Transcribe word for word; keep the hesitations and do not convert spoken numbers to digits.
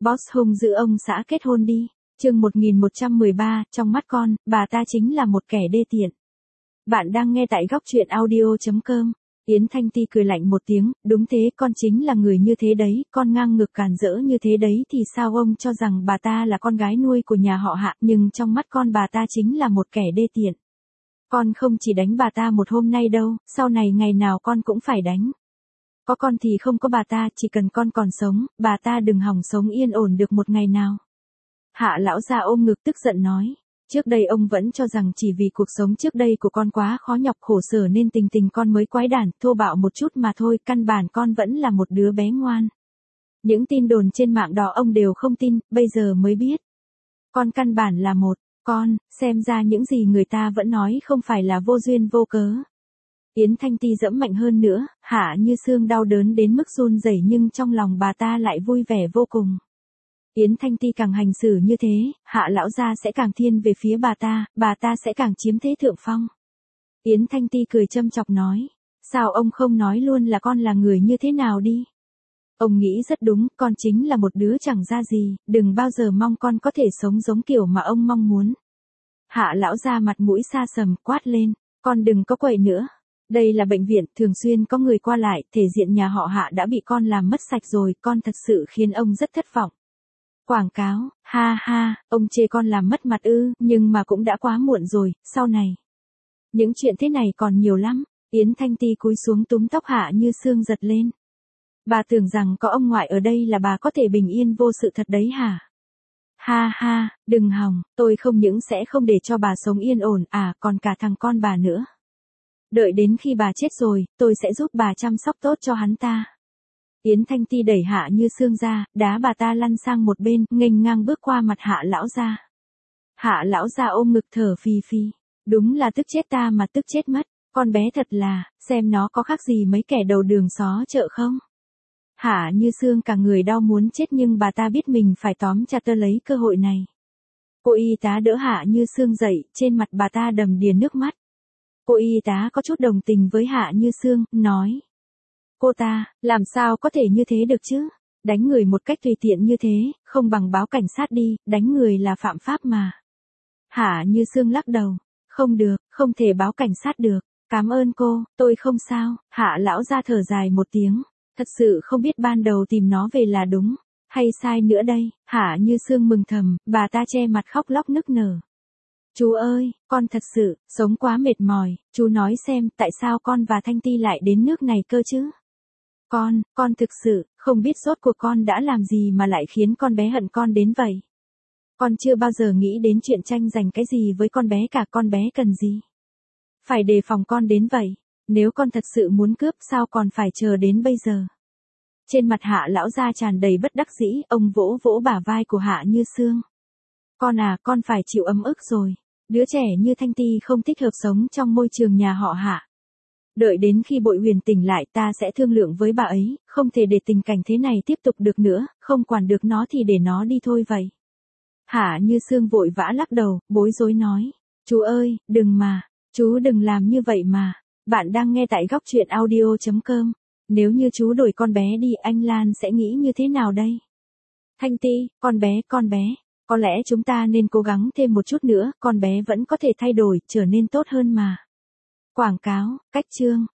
Boss hung giữ ông xã kết hôn đi. Chương một nghìn một trăm mười ba, trong mắt con, bà ta chính là một kẻ đê tiện. Bạn đang nghe tại góc truyện audio chấm com. Yến Thanh Ti cười lạnh một tiếng, đúng thế, con chính là người như thế đấy, con ngang ngược càn rỡ như thế đấy thì sao ông cho rằng bà ta là con gái nuôi của nhà họ Hạ, nhưng trong mắt con bà ta chính là một kẻ đê tiện. Con không chỉ đánh bà ta một hôm nay đâu, sau này ngày nào con cũng phải đánh. Có con thì không có bà ta, chỉ cần con còn sống, bà ta đừng hòng sống yên ổn được một ngày nào. Hạ lão gia ôm ngực tức giận nói. Trước đây ông vẫn cho rằng chỉ vì cuộc sống trước đây của con quá khó nhọc khổ sở nên tình tình con mới quái đản, thô bạo một chút mà thôi, căn bản con vẫn là một đứa bé ngoan. Những tin đồn trên mạng đó ông đều không tin, bây giờ mới biết. Con căn bản là một, con, xem ra những gì người ta vẫn nói không phải là vô duyên vô cớ. Yến Thanh Ti giẫm mạnh hơn nữa, Hạ Như Sương đau đớn đến mức run rẩy nhưng trong lòng bà ta lại vui vẻ vô cùng. Yến Thanh Ti càng hành xử như thế, Hạ lão gia sẽ càng thiên về phía bà ta, bà ta sẽ càng chiếm thế thượng phong. Yến Thanh Ti cười châm chọc nói, sao ông không nói luôn là con là người như thế nào đi? Ông nghĩ rất đúng, con chính là một đứa chẳng ra gì, đừng bao giờ mong con có thể sống giống kiểu mà ông mong muốn. Hạ lão gia mặt mũi xa sầm quát lên, con đừng có quậy nữa. Đây là bệnh viện, thường xuyên có người qua lại, thể diện nhà họ Hạ đã bị con làm mất sạch rồi, con thật sự khiến ông rất thất vọng. Quảng cáo, ha ha, ông chê con làm mất mặt ư, nhưng mà cũng đã quá muộn rồi, sau này. Những chuyện thế này còn nhiều lắm, Yến Thanh Ti cúi xuống túm tóc Hạ Như Sương giật lên. Bà tưởng rằng có ông ngoại ở đây là bà có thể bình yên vô sự thật đấy hả? Ha ha, đừng hòng, tôi không những sẽ không để cho bà sống yên ổn, à, còn cả thằng con bà nữa. Đợi đến khi bà chết rồi, tôi sẽ giúp bà chăm sóc tốt cho hắn ta. Yến Thanh Ti đẩy Hạ Như Sương ra, đá bà ta lăn sang một bên, nghênh ngang bước qua mặt Hạ lão gia. Hạ lão gia ôm ngực thở phì phì, đúng là tức chết ta mà tức chết mất, con bé thật là, xem nó có khác gì mấy kẻ đầu đường xó chợ không? Hạ Như Sương cả người đau muốn chết nhưng bà ta biết mình phải tóm chặt tơ lấy cơ hội này. Cô y tá đỡ Hạ Như Sương dậy, trên mặt bà ta đầm đìa nước mắt. Cô y tá có chút đồng tình với Hạ Như Sương, nói. Cô ta, làm sao có thể như thế được chứ? Đánh người một cách tùy tiện như thế, không bằng báo cảnh sát đi, đánh người là phạm pháp mà. Hạ Như Sương lắc đầu. Không được, không thể báo cảnh sát được. Cảm ơn cô, tôi không sao. Hạ lão ra thở dài một tiếng. Thật sự không biết ban đầu tìm nó về là đúng, hay sai nữa đây. Hạ Như Sương mừng thầm, bà ta che mặt khóc lóc nức nở. Chú ơi, con thật sự, sống quá mệt mỏi, chú nói xem, tại sao con và Thanh Ti lại đến nước này cơ chứ? Con, con thực sự, không biết rốt cuộc con đã làm gì mà lại khiến con bé hận con đến vậy. Con chưa bao giờ nghĩ đến chuyện tranh giành cái gì với con bé cả, con bé cần gì. Phải đề phòng con đến vậy, nếu con thật sự muốn cướp sao còn phải chờ đến bây giờ. Trên mặt Hạ lão gia tràn đầy bất đắc dĩ, ông vỗ vỗ bả vai của Hạ Như Sương. Con à, con phải chịu ấm ức rồi. Đứa trẻ như Thanh Ti không thích hợp sống trong môi trường nhà họ Hạ. Đợi đến khi Bội Huyền tỉnh lại ta sẽ thương lượng với bà ấy, không thể để tình cảnh thế này tiếp tục được nữa, không quản được nó thì để nó đi thôi vậy. Hạ Như Sương vội vã lắc đầu, bối rối nói. Chú ơi, đừng mà, chú đừng làm như vậy mà. Bạn đang nghe tại góc truyện audio chấm com. Nếu như chú đổi con bé đi anh Lan sẽ nghĩ như thế nào đây? Thanh Ti, con bé, con bé. Có lẽ chúng ta nên cố gắng thêm một chút nữa, con bé vẫn có thể thay đổi, trở nên tốt hơn mà. Quảng cáo, cách chương.